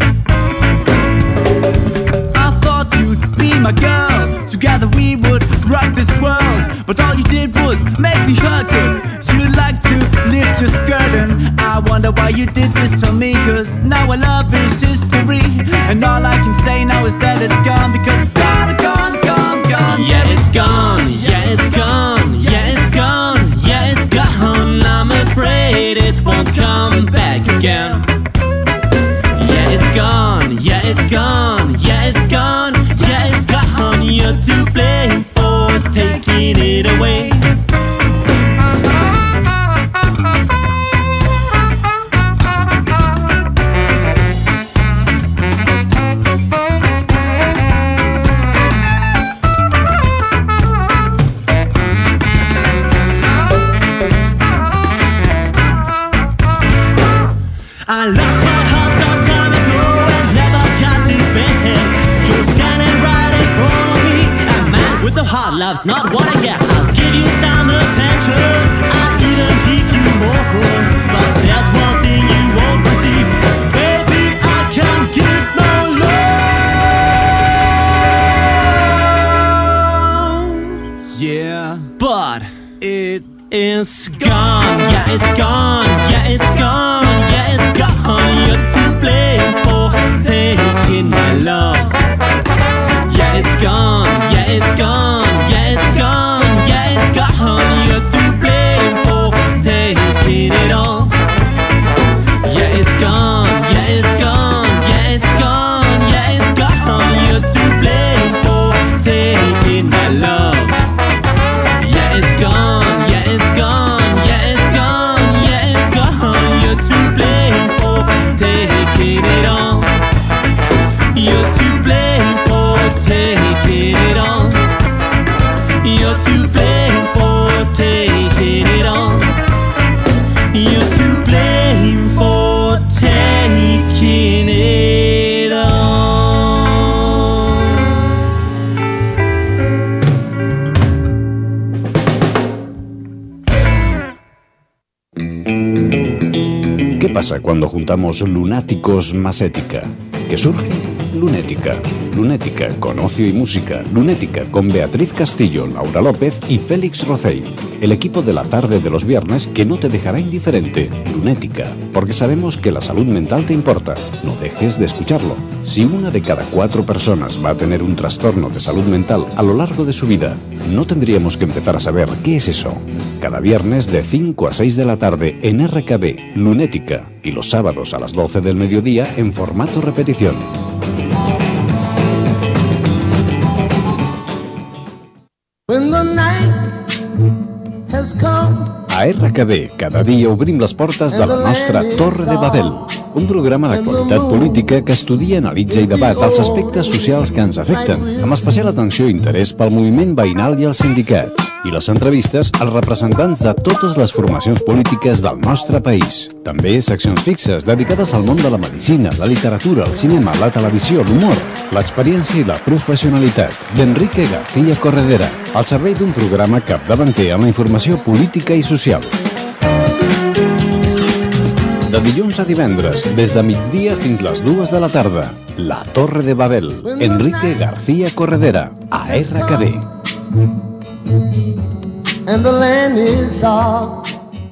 I thought you'd be my girl. Together we would rock this world. But all you did was make me hurt, 'cause you like to lift your skirt. And I wonder why you did this to me, 'cause now our love is history. And all I can say now is that it's gone, because it's gone, gone, gone, gone. Yeah, it's gone, yeah, it's gone, yeah, it's gone, yeah, it's gone. I'm afraid it won't come back again. Yeah, it's gone, yeah, it's gone, yeah, it's gone, yeah, it's gone. You're to blame for taking it away. I lost my heart some time ago and never got to bed. You're standing right in front of me. A man with a heart love's not what I get. I'll give you some attention. I'll even give you more. But there's one thing you won't receive. Baby, I can't give no love. Yeah, but it is gone. Yeah, it's gone. Yeah, it's gone. Yeah, it's gone. You're to blame for taking my love. Yeah, it's gone. Yeah, it's gone. Yeah, it's gone. Yeah, it's gone. You're to blame for taking it all. Yeah, it's gone. Yeah, it's gone. Yeah, it's gone. Yeah, it's gone. You're to blame for taking my love. Yeah, it's gone. Yeah, it's gone. Yeah, it's gone. Yeah, it's gone. You're to blame for taking it all. You're to blame for taking it all. You're to blame for taking it all. You're to blame for taking it all. ¿Qué pasa cuando juntamos lunáticos más ética? ¿Qué surge? Lunética. Lunética con ocio y música. Lunética con Beatriz Castillo, Laura López y Félix Rocey. El equipo de la tarde de los viernes que no te dejará indiferente. Lunética. Porque sabemos que la salud mental te importa. No dejes de escucharlo. Si una de cada cuatro personas va a tener un trastorno de salud mental a lo largo de su vida, no tendríamos que empezar a saber qué es eso. Cada viernes de cinco a seis de la tarde en R K B, Lunética. Y los sábados a las doce del mediodía en formato repetición. When the night has come. A R K B, cada dia obrim les portes de la nostra Torre de Babel, un programa d'actualitat política que estudia, analitza i debat els aspectes socials que ens afecten, amb especial atenció i interès pel moviment veïnal i els sindicats, i les entrevistes als representants de totes les formacions polítiques del nostre país. També seccions fixes dedicades al món de la medicina, la literatura, el cinema, la televisió, l'humor, l'experiència i la professionalitat d'Enrique García Corredera, al servei d'un programa capdavanter en la informació política i social. De dilluns a divendres, des de migdia fins les dues de la tarda, La Torre de Babel, Enrique García Corredera, a R K B. And the land is dark.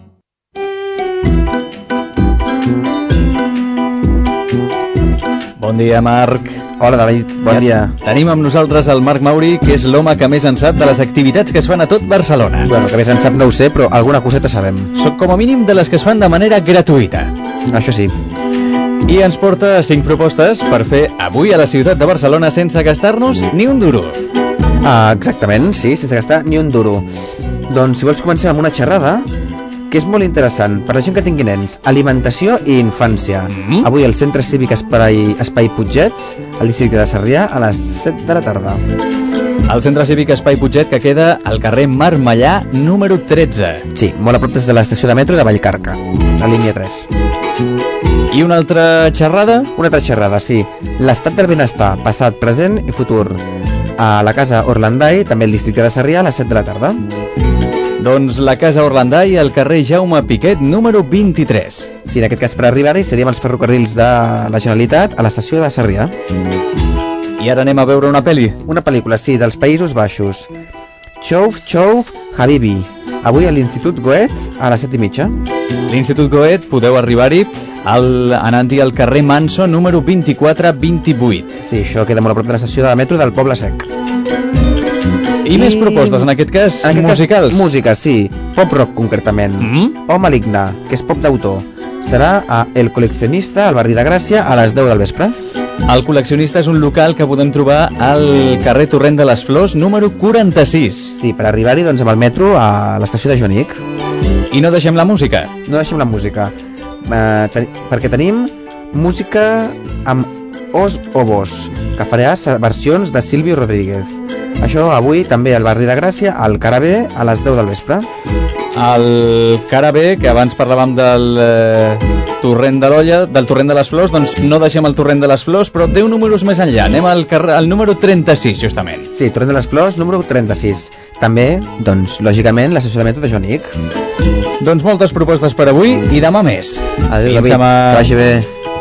Bon dia, Marc. Hola, David. Bon dia. Tenim amb nosaltres el Marc Mauri, que és l'home que més en sap de les activitats que es fan a tot Barcelona. Bueno, que més en sap no ho sé, però alguna coseta sabem. Soc com a mínim de les que es fan de manera gratuïta. Això sí. I ens porta cinc propostes per fer avui a la ciutat de Barcelona sense gastar-nos ni un duro. Ah, exactament, sí, sense gastar ni un duro. Doncs si vols comencem amb una xerrada que és molt interessant per la gent que tingui nens. Alimentació i infància. Mm-hmm. Avui al Centre Cívic Espai, Espai Putget, al districte de Sarrià, a les set de la tarda. El Centre Cívic Espai Putget, que queda al carrer Marmellà, número tretze. Sí, molt a prop des de l'estació de metro de Vallcarca, la línia tres. I una altra xerrada? Una altra xerrada, sí. L'estat del benestar, passat, present i futur. A la Casa Orlandai, també al districte de Sarrià, a les set de la tarda. Doncs la Casa Orlandai al carrer Jaume Piquet, número vint-i-tres. Sí, en aquest cas per arribar-hi seríem els ferrocarrils de la Generalitat a l'estació de Sarrià. I ara anem a veure una pel·li. Una pel·lícula, sí, dels Països Baixos. Chouf, Chouf, Habibi. Avui a l'Institut Goethe a les set i mitja. L'Institut Goethe podeu arribar-hi al, anant-hi al carrer Manso, número vint-i-quatre vint-i-vuit. Sí, això queda molt a prop de l'estació de metro del Poble Sec. I, I més propostes, en aquest cas, en aquest musicals. Cas, música, sí. Pop rock, concretament. Mm-hmm. O Maligna, que és pop d'autor. Serà a El Coleccionista, al barri de Gràcia, a les deu del vespre. El Col·leccionista és un local que podem trobar al carrer Torrent de les Flors, número quaranta-sis. Sí, per arribar-hi doncs, amb el metro a l'estació de Joanic. I no deixem la música? No deixem la música, eh, ten perquè tenim música amb Os Obos, que farà versions de Silvio Rodríguez. Això avui també al barri de Gràcia, al Carabé, a les deu del vespre. el cara B, que abans parlàvem del eh, torrent de l'olla, del torrent de les flors, doncs no deixem el torrent de les flors, però deu números més enllà. Anem al, carrer, al número trenta-sis, justament. Sí, torrent de les flors, número trenta-sis. També, doncs, lògicament, l'assessorament de Jònic. Doncs moltes propostes per avui i demà més. Adéu, David, que vagi bé.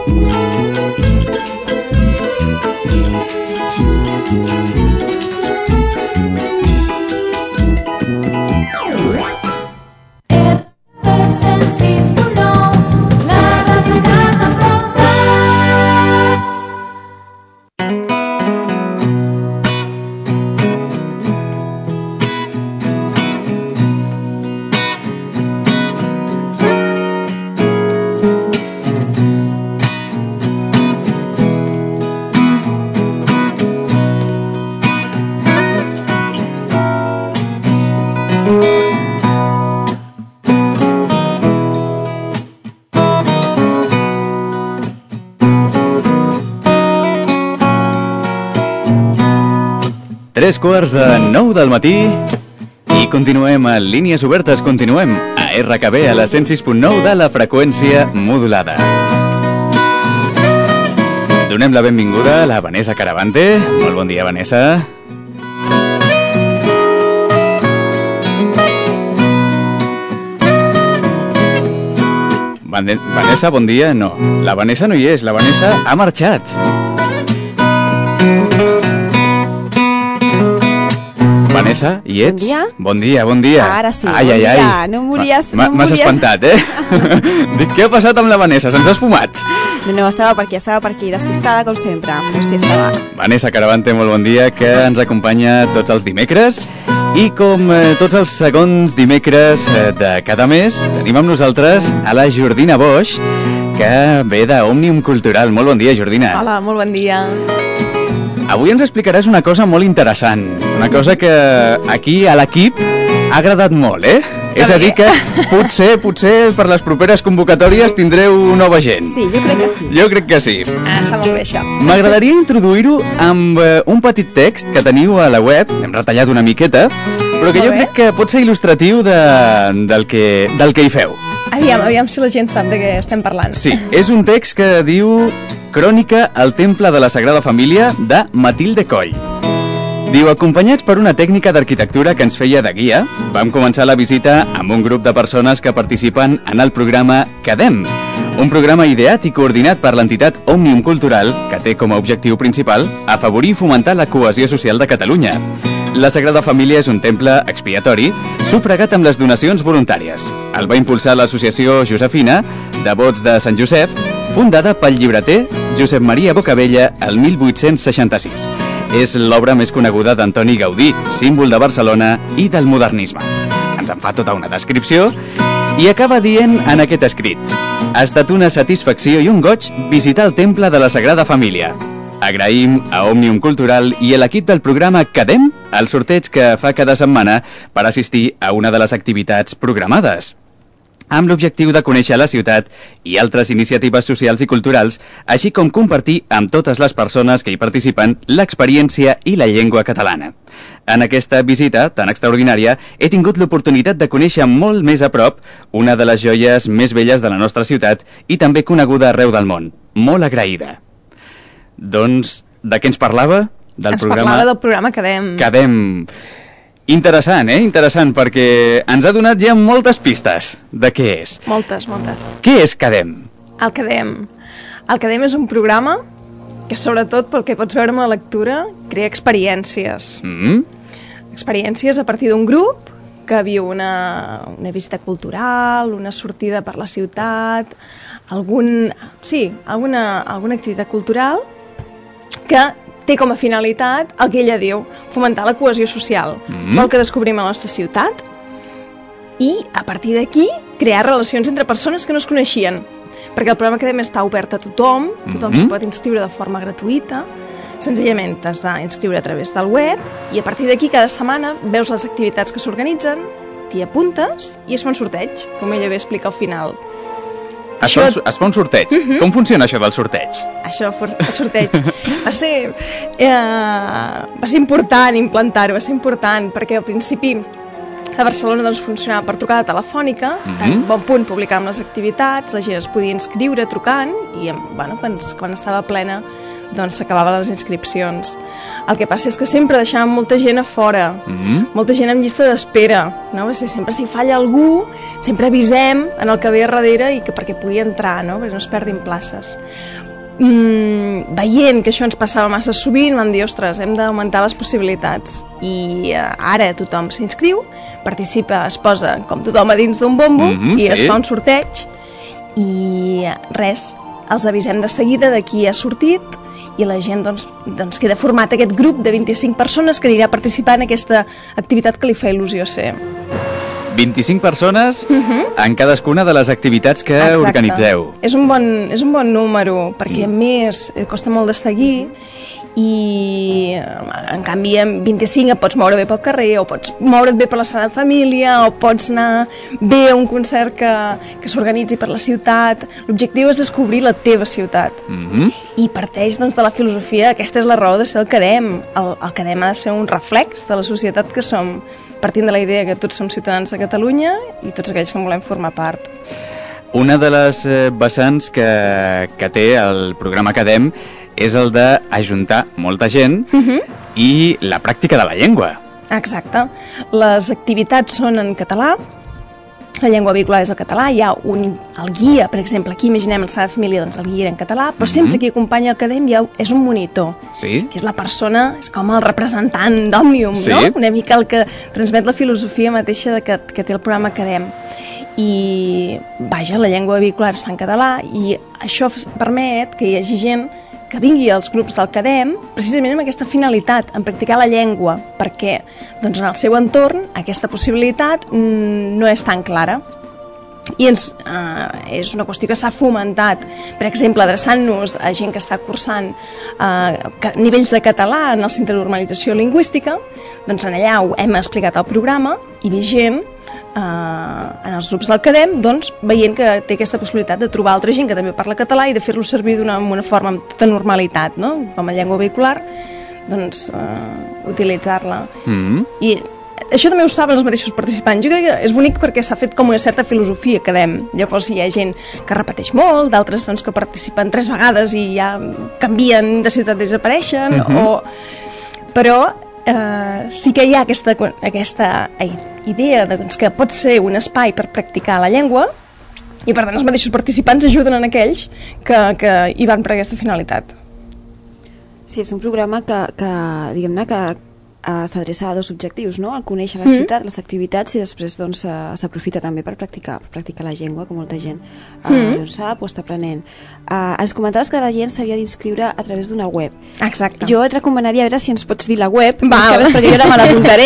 Tres quarts de nou del matí i continuem a Línies Obertes, continuem a R K B a la cent sis punt nou de la freqüència modulada. Donem la benvinguda a la Vanessa Caravante. Molt bon dia, Vanessa. Vanessa, bon dia. No, la Vanessa no hi és, la Vanessa ha marxat. Vanessa, hi ets? Bon dia. Bon dia, bon dia. Ara sí, ai, bon ai, dia. ai. No em volies... M'has no volies... espantat, eh? Dic, què ha passat amb la Vanessa? Se'ns ha esfumat. No, no, estava per aquí, estava per aquí, despistada com sempre. Però sí, estava. Vanessa Caravante, molt bon dia, que ens acompanya tots els dimecres. I com eh, tots els segons dimecres eh, de cada mes, tenim amb nosaltres a la Jordina Boix, que ve d'Òmnium Cultural. Molt bon dia, Jordina. Hola, molt bon dia. Avui ens explicaràs una cosa molt interessant, una cosa que aquí a l'equip ha agradat molt, eh? Que és a dir que potser, potser per les properes convocatòries tindreu nova gent. Sí, jo crec que sí. Jo crec que sí. Ah, està molt bé això. M'agradaria introduir-ho amb eh, un petit text que teniu a la web, hem retallat una miqueta, però que jo crec que pot ser il·lustratiu de, del, que, del que hi feu. Aviam, aviam si la gent sap de què estem parlant. Sí, és un text que diu Crònica al Temple de la Sagrada Família de Matilde Coll. Diu, acompanyats per una tècnica d'arquitectura que ens feia de guia, vam començar la visita amb un grup de persones que participen en el programa Quedem, un programa ideat i coordinat per l'entitat Òmnium Cultural, que té com a objectiu principal afavorir i fomentar la cohesió social de Catalunya. La Sagrada Família és un temple expiatori sufragat amb les donacions voluntàries. El va impulsar l'associació Josefina, Devots de Sant Josep, fundada pel llibreter Josep Maria Bocabella el mil vuit-cents seixanta-sis. És l'obra més coneguda d'Antoni Gaudí, símbol de Barcelona i del modernisme. Ens en fa tota una descripció i acaba dient en aquest escrit: ha estat una satisfacció i un goig visitar el temple de la Sagrada Família. Agraïm a Òmnium Cultural i a l'equip del programa Quedem el sorteig que fa cada setmana per assistir a una de les activitats programades, amb l'objectiu de conèixer la ciutat i altres iniciatives socials i culturals, així com compartir amb totes les persones que hi participen l'experiència i la llengua catalana. En aquesta visita tan extraordinària he tingut l'oportunitat de conèixer molt més a prop una de les joies més belles de la nostra ciutat i també coneguda arreu del món. Molt agraïda. Doncs, de què ens parlava? Del ens programa... parlava del programa Quedem. Quedem. Interessant, eh? Interessant, perquè ens ha donat ja moltes pistes de què és. Moltes, moltes. Què és Quedem? El Quedem. El Quedem és un programa que, sobretot pel que pots veure amb la lectura, crea experiències. Mm? Experiències a partir d'un grup que viu una, una visita cultural, una sortida per la ciutat, algun, sí, alguna, alguna activitat cultural que té com a finalitat el que ella diu, fomentar la cohesió social. Mm. Vol que descobrim la nostra ciutat i, a partir d'aquí, crear relacions entre persones que no es coneixien. Perquè el programa Quedem està obert a tothom, tothom mm-hmm. s'hi pot inscriure de forma gratuïta, senzillament t'has d'inscriure a través del web i a partir d'aquí cada setmana veus les activitats que s'organitzen, t'hi apuntes i es fa un sorteig, com ella bé explica al final. Es, això... fa, es fa un sorteig. Uh-huh. Com funciona això del sorteig? Això, el sorteig, va ser, eh, va ser important implantar-ho, va ser important, perquè al principi A Barcelona doncs, funcionava per trucada telefònica, Mhm. tan bon punt publicàvem les activitats, la gent es podia inscriure trucant i bueno, quan, quan estava plena doncs s'acabaven les inscripcions. El que passa és que sempre deixàvem molta gent a fora, Mm. molta gent en llista d'espera, no? O sigui, sempre si falla algú, sempre avisem en el que ve a darrere i que perquè pugui entrar, no? Perquè no es perdin places. Mm, veient que això ens passava massa sovint, vam dir, ostres, hem d'augmentar les possibilitats. I eh, ara tothom s'inscriu, participa, es posa com tothom a dins d'un bombo Mhm, i es sí. fa un sorteig i eh, res, els avisem de seguida de qui ha sortit i la gent doncs, doncs queda format aquest grup de vint-i-cinc persones que anirà a participar en aquesta activitat que li fa il·lusió ser. vint-i-cinc persones en cadascuna de les activitats que Exacte. organitzeu. És un bon, és un bon número, perquè a més eh, costa molt de seguir i en canvi amb vint-i-cinc et pots moure bé pel carrer o pots moure't bé per la sala de família o pots anar bé a un concert que, que s'organitzi per la ciutat. L'objectiu és descobrir la teva ciutat Mhm. i parteix doncs, de la filosofia, aquesta és la raó de ser el CADEM. El, el CADEM ha de ser un reflex de la societat que som, partint de la idea que tots som ciutadans de Catalunya i tots aquells que en volem formar part. Una de les eh, vessants que, que té el programa Cadem és el d'ajuntar molta gent Mhm. i la pràctica de la llengua. Exacte. Les activitats són en català, la llengua vehicular és el català, hi ha un, el guia, per exemple, aquí imaginem la sala de família, doncs el guia era en català, però sempre qui acompanya el CADEM hi ha, és un monitor, Sí? que és la persona, és com el representant d'Òmnium, Sí. no? Una mica el que transmet la filosofia mateixa de que, que té el programa CADEM. I, vaja, la llengua vehicular es fa en català i això f- permet que hi hagi gent que vingui als grups del CADEM precisament amb aquesta finalitat, en practicar la llengua, perquè doncs, en el seu entorn aquesta possibilitat mm, no és tan clara. I ens, eh, és una qüestió que s'ha fomentat, per exemple, adreçant-nos a gent que està cursant eh, ca- nivells de català en el Centre de Normalització Lingüística, doncs en allà ho hem explicat al programa i ve gent eh, en els grups del CADEM doncs, veient que té aquesta possibilitat de trobar altra gent que també parla català i de fer-lo servir d'una una forma amb tota normalitat, no? Com a llengua vehicular, doncs eh, utilitzar-la. Mm. I això també ho saben els mateixos participants. Jo crec que és bonic perquè s'ha fet com una certa filosofia que dem. Llavors hi ha gent que repeteix molt, d'altres doncs, que participen tres vegades i ja canvien de ciutat, desapareixen, Mhm. o... però eh, sí que hi ha aquesta, aquesta ai, idea de, doncs, que pot ser un espai per practicar la llengua i per tant els mateixos participants ajuden en aquells que, que hi van per aquesta finalitat. Sí, és un programa que, que diguem-ne, que eh, s'adreça a dos objectius, no? El conèixer la Mhm. ciutat, les activitats, i després doncs eh, s'aprofita també per practicar, per practicar la llengua, que molta gent eh, Mhm. no sap o està aprenent. Eh, ens comentaves que la gent s'havia d'inscriure a través d'una web. Exacte. Jo et recomanaria a veure si ens pots dir la web, Val. més que res, perquè jo ara me l'apuntaré.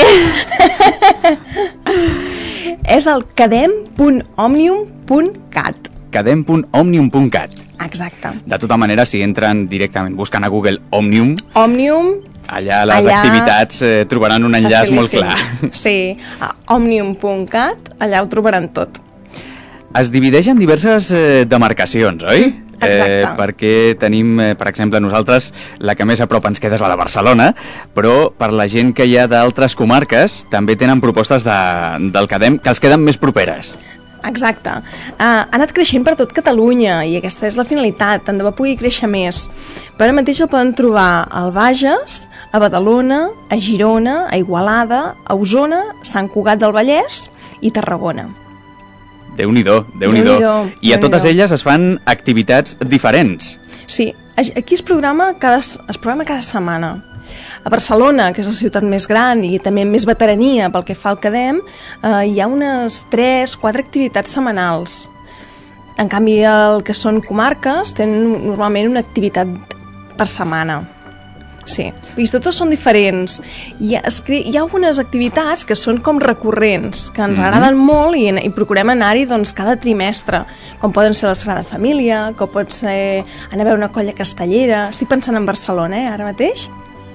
És el cadem punt òmnium punt cat. cadem punt òmnium punt cat. Exacte. De tota manera, si entren directament buscant a Google Òmnium, Òmnium, allà les Allà- activitats eh, trobaran un enllaç molt facilíssim. clar. Sí, a òmnium punt cat, allà ho trobaran tot. Es divideix en diverses eh, demarcacions, oi? exacte. Eh, perquè tenim, eh, per exemple, nosaltres, la que més a prop ens queda és la de Barcelona, però per la gent que hi ha d'altres comarques també tenen propostes de, del CADEM que els queden més properes. Exacte. Uh, ha anat creixent per tot Catalunya i aquesta és la finalitat, tant de bo pugui créixer més. Per ara mateix el poden trobar al Bages, a Badalona, a Girona, a Igualada, a Osona, Sant Cugat del Vallès i Tarragona. Déu-n'hi-do, Déu-n'hi-do. Déu-n'hi-do, I a totes Déu-n'hi-do. elles es fan activitats diferents. Sí, aquí es programa cada, es programa cada setmana. A Barcelona, que és la ciutat més gran i també amb més veterania pel que fa al CADEM, eh, hi ha unes tres quatre activitats setmanals. En canvi, el que són comarques tenen normalment una activitat per setmana. Sí, i totes són diferents. Hi ha, es cre... hi ha algunes activitats que són com recurrents, que ens Mhm. agraden molt i, i procurem anar-hi doncs, cada trimestre, com poden ser la Sagrada Família, com pot ser anar a veure una colla castellera. Estic pensant en Barcelona, eh, ara mateix.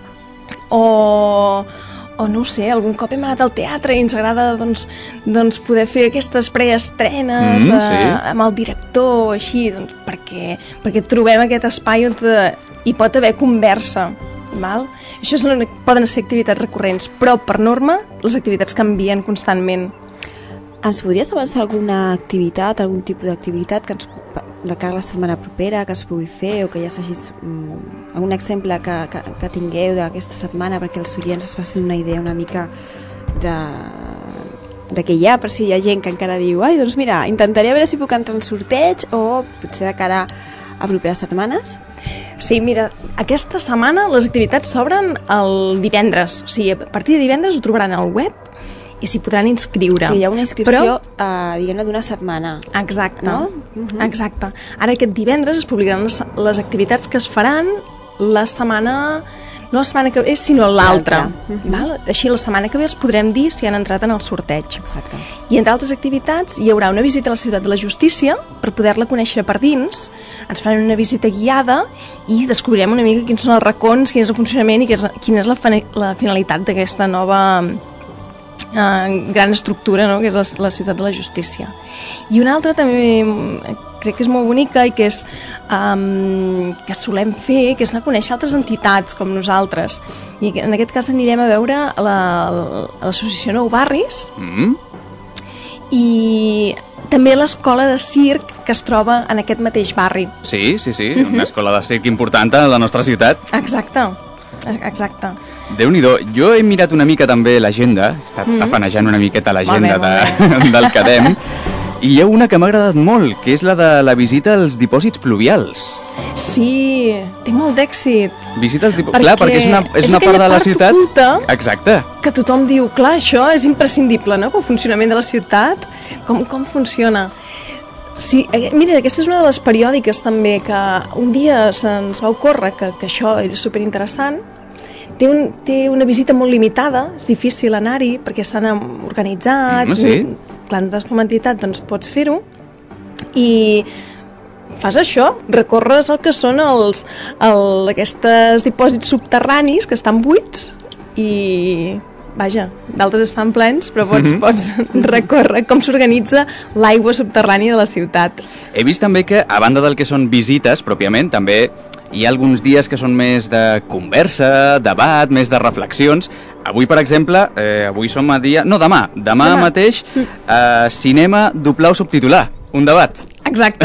O, o no ho sé, algun cop hem anat al teatre i ens agrada doncs, doncs poder fer aquestes preestrenes Mm, eh, sí. amb el director, així, doncs, perquè, perquè trobem aquest espai on te, hi pot haver conversa. Val? Això són, poden ser activitats recurrents, però per norma les activitats canvien constantment. Ens podries avançar alguna activitat, algun tipus d'activitat que ens, de cara a la setmana propera que es pugui fer o que ja s'hagis... Mm, algun exemple que, que, que tingueu d'aquesta setmana perquè els oients es facin una idea una mica de, de què hi ha, per si hi ha gent que encara diu ai, doncs mira, intentaré a veure si puc entrar en sorteig o potser de cara a properes setmanes. Sí, mira, aquesta setmana les activitats s'obren el divendres, o sigui, a partir de divendres ho trobaran al web i s'hi podran inscriure. O sigui, hi ha una inscripció, Però... uh, diguem-ne, d'una setmana. Exacte, no? Uh-huh. Exacte. Ara aquest divendres es publicaran les, les activitats que es faran la setmana... no la setmana que ve, sinó l'altra. Uh-huh. Val? Així la setmana que ve els podrem dir si han entrat en el sorteig. Exacte. I entre altres activitats hi haurà una visita a la Ciutat de la Justícia per poder-la conèixer per dins. Ens faran una visita guiada i descobrirem una mica quins són els racons, quin és el funcionament i quina és la, la finalitat d'aquesta nova eh, gran estructura, no? Que és la, la Ciutat de la Justícia. I una altra també crec que és molt bonica i que és um, que solem fer, que és anar a conèixer altres entitats com nosaltres. I en aquest cas anirem a veure l'Associació Nou Barris mm. i també l'escola de circ que es troba en aquest mateix barri. Sí, sí, sí, Uh-huh. una escola de circ important a la nostra ciutat. Exacte, exacte. Déu-n'hi-do, jo he mirat una mica també l'agenda, he estat Mm. tafanejant una miqueta l'agenda Molt bé, de, del Cadem, i hi ha una que m'ha agradat molt, que és la de la visita als dipòsits pluvials. Sí, té molt d'èxit. Visita als dipòsits... Perquè Clar, perquè és una, és és una part aquella de la part ciutat... oculta Exacte. que tothom diu, clar, això és imprescindible, no?, pel funcionament de la ciutat. Com, com funciona? Sí, eh, mira, aquesta és una de les periòdiques també que un dia se'ns va ocórrer que, que això era superinteressant. Té, un, té una visita molt limitada, és difícil anar-hi perquè s'han organitzat. Mm, sí. Clar, nosaltres com a entitat doncs, pots fer-ho i fas això, recorres el que són els, el, aquests dipòsits subterranis que estan buits i vaja, d'altres estan plens, però pots, Mhm. pots recórrer com s'organitza l'aigua subterrània de la ciutat. He vist també que, a banda del que són visites, pròpiament, també hi ha alguns dies que són més de conversa, debat, més de reflexions. Avui, per exemple, eh, avui som a dia... No, demà. Demà, Demà. mateix, eh, cinema doblar o subtitular. Un debat. Exacte.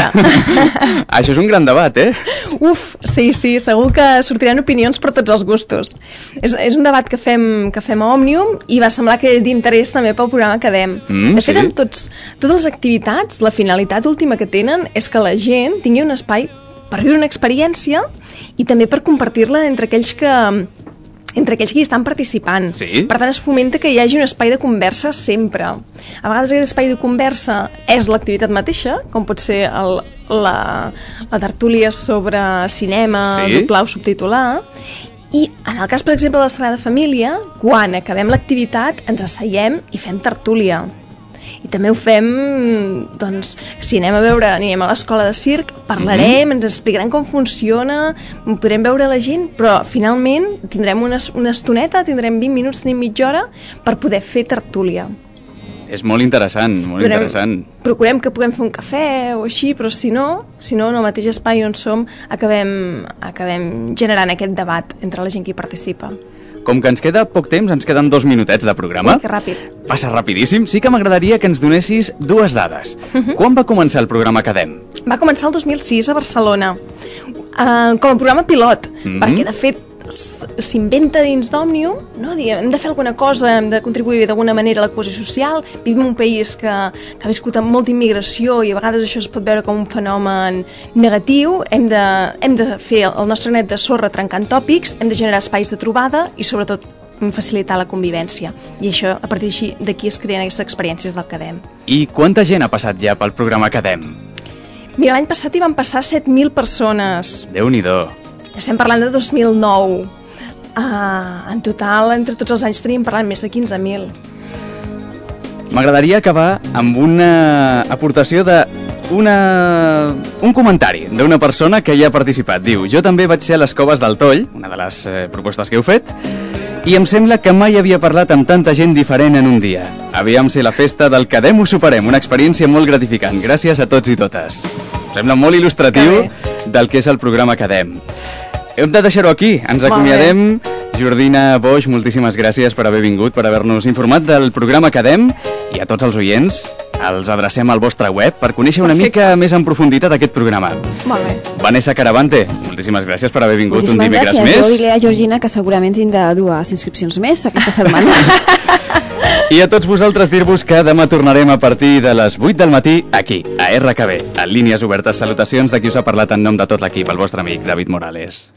Això és un gran debat, eh? Uf, sí, sí, segur que sortiran opinions per tots els gustos. És, és un debat que fem, que fem a Òmnium i va semblar que d'interès també pel programa Cadem. Mm, de fet, sí. en tots, totes les activitats, la finalitat última que tenen és que la gent tingui un espai per viure una experiència i també per compartir-la entre aquells que entre aquells que hi estan participant. Sí. Per tant, es fomenta que hi hagi un espai de conversa sempre. A vegades aquest espai de conversa és l'activitat mateixa, com pot ser el, la, la tertúlia sobre cinema, Sí. doblar o subtitular, i en el cas, per exemple, de la Sagrada Família, quan acabem l'activitat ens asseiem i fem tertúlia. I també ho fem, doncs, si anem a veure, anirem a l'escola de circ, parlarem, ens explicaran com funciona, podrem veure la gent, però finalment tindrem una, una estoneta, tindrem vint minuts, tenim mitja hora, per poder fer tertúlia. És molt interessant, molt Podrem- interessant. Procurem que puguem fer un cafè o així, però si no, si no, en el mateix espai on som, acabem, acabem generant aquest debat entre la gent que hi participa. Com que ens queda poc temps, ens queden dos minutets de programa. Ui, que ràpid. Passa rapidíssim. Sí que m'agradaria que ens donessis dues dades. Mhm. Quan va començar el programa Cadem? Va començar el dos mil sis a Barcelona, uh, com a programa pilot, Mhm. perquè de fet s- s'inventa dins d'Òmnium, no? Diem, hem de fer alguna cosa, hem de contribuir d'alguna manera a la cohesió social, vivim en un país que, que ha viscut amb molta immigració i a vegades això es pot veure com un fenomen negatiu, hem de, hem de fer el nostre net de sorra trencant tòpics, hem de generar espais de trobada i sobretot facilitar la convivència. I això, a partir d'així, d'aquí es creen aquestes experiències del Cadem. I quanta gent ha passat ja pel programa Cadem? Mira, l'any passat hi van passar set mil persones. Déu-n'hi-do. Estem parlant de dos mil nou. Uh, en total, entre tots els anys teníem parlant més de quinze mil. M'agradaria acabar amb una aportació de una... un comentari d'una persona que hi ha participat. Diu, jo també vaig ser a les Coves del Toll, una de les eh, propostes que heu fet, i em sembla que mai havia parlat amb tanta gent diferent en un dia. Aviam si la festa del Cadem ho superem, una experiència molt gratificant. Gràcies a tots i totes. Em sembla molt il·lustratiu del que és el programa Cadem. hem de deixar-ho aquí. Ens acomiadem. Jordina Boix, moltíssimes gràcies per haver vingut, per haver-nos informat del programa Cadem, i a tots els oients els adrecem al vostre web per conèixer una mica més en profunditat aquest programa. Molt bé. Vanessa Caravante, moltíssimes gràcies per haver vingut un dimecres gràcies. més. Jo diré a Georgina que segurament tindrà dues inscripcions més aquesta setmana. I a tots vosaltres dir-vos que demà tornarem a partir de les vuit del matí aquí, a R K B, en línies obertes. Salutacions de qui us ha parlat en nom de tot l'equip, el vostre amic David Morales.